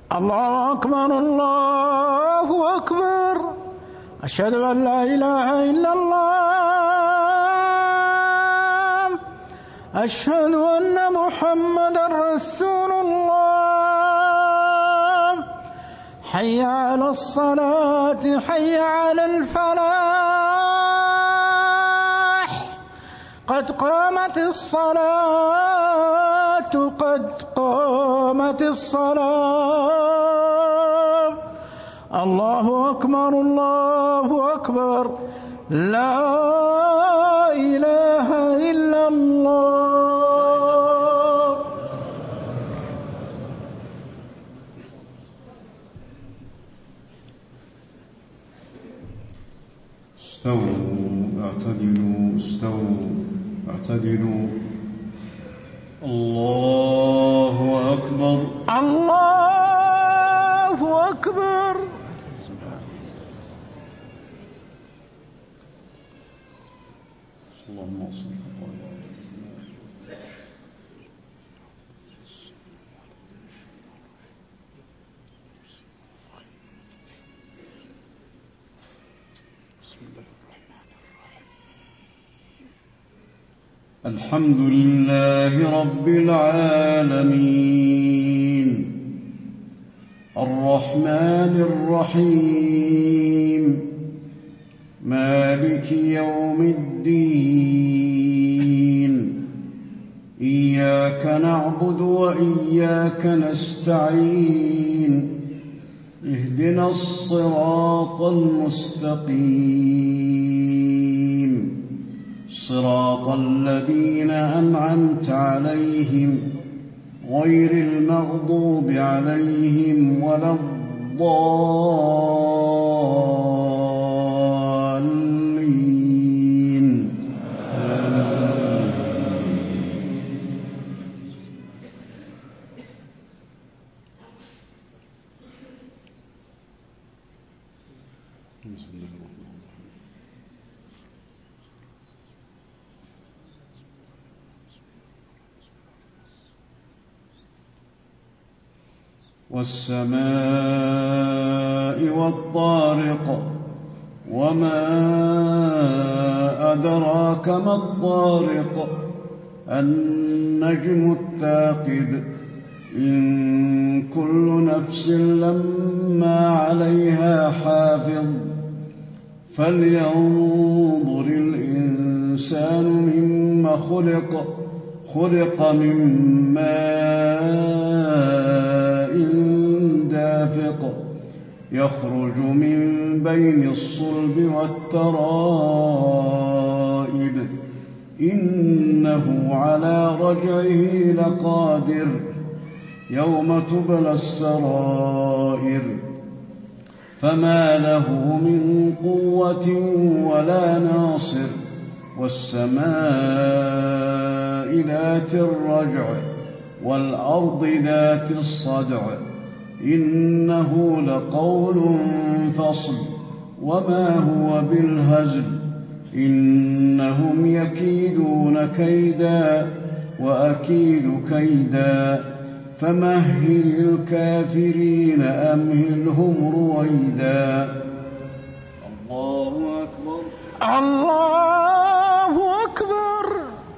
الله أكبر الله أكبر. أشهد أن لا إله إلا الله. أشهد أن محمدا رسول الله. حي على الصلاة حي على الفلاح. قد قامت الصلاة قد قامت الصلاة. الله أكبر الله أكبر. لا إله إلا الله. استووا اعتدلوا استووا اعتدلوا. الله أكبر الله أكبر. اللهم صل الحمد لله رب العالمين الرحمن الرحيم مالك يوم الدين. إياك نعبد وإياك نستعين. اهدنا الصراط المستقيم صراط الذين أنعمت عليهم غير المغضوب عليهم ولا الضالين. والسماء والطارق وما أدراك ما الطارق. النجم الثاقب. إن كل نفس لما عليها حافظ. فلينظر الإنسان مما خلق. خلق من ماء دافق يخرج من بين الصلب والترائب. إنه على رجعه لقادر. يوم تبلى السرائر. فما له من قوة ولا ناصر. والسماء ذات الرجع والأرض ذات الصدع. إنه لقول فصل وما هو بالهزل. إنهم يكيدون كيدا وأكيد كيدا. فمهل الكافرين أمهلهم رويدا. الله أكبر الله أكبر.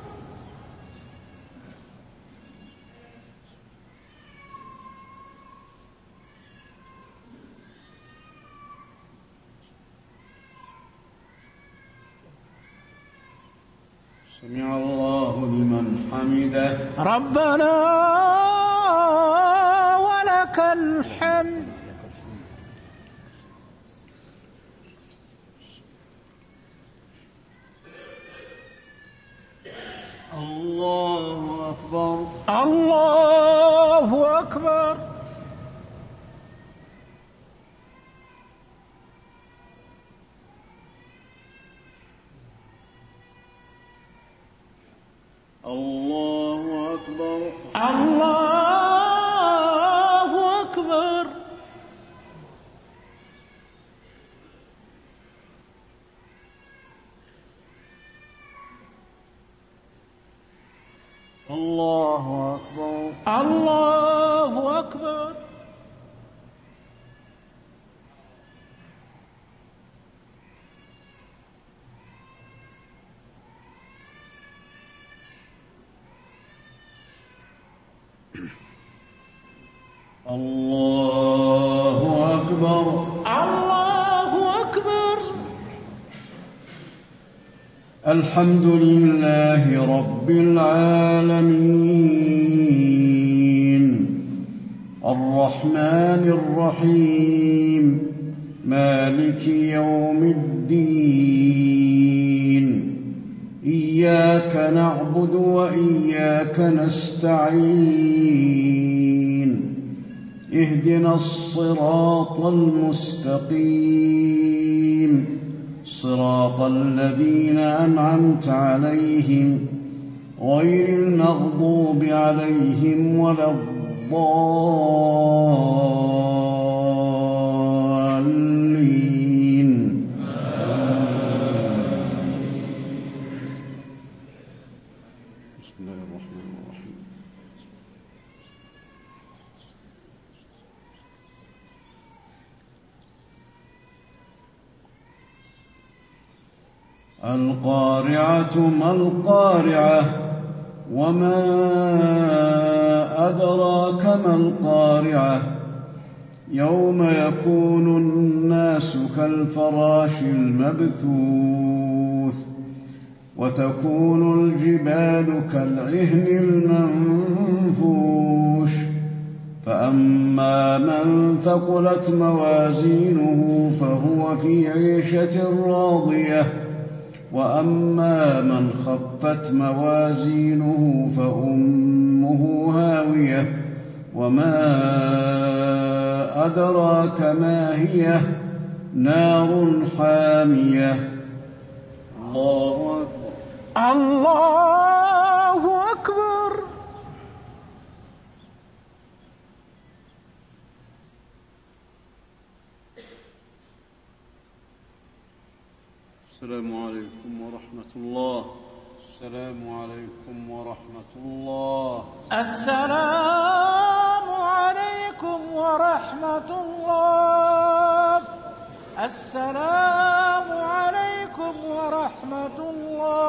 سمع الله لمن حمده. ربنا ولك الحمد. الله أكبر الله أكبر. الله أكبر الله أكبر. الله أكبر الله أكبر. الله أكبر. الله أكبر. الحمد لله رب العالمين الرحمن الرحيم مالك يوم الدين إياك نعبد وإياك نستعين اهدنا الصراط المستقيم صراط الذين أنعمت عليهم غير المغضوب عليهم ولا الضالين. بسم الله الرحمن الرحيم. القارعة ما القارعة وما أدراك ما القارعة يوم يكون الناس كالفراش المبثوث وتكون الجبال كالعهن المنفوش فأما من ثقلت موازينه فهو في عيشة راضية وأما من خفت موازينه فأمه هاوية وما أدراك ما هي نار حامية. الله أكبر. الله أكبر. السلام عليكم ورحمة الله. السلام عليكم ورحمة الله. السلام عليكم ورحمة الله. السلام عليكم ورحمة الله.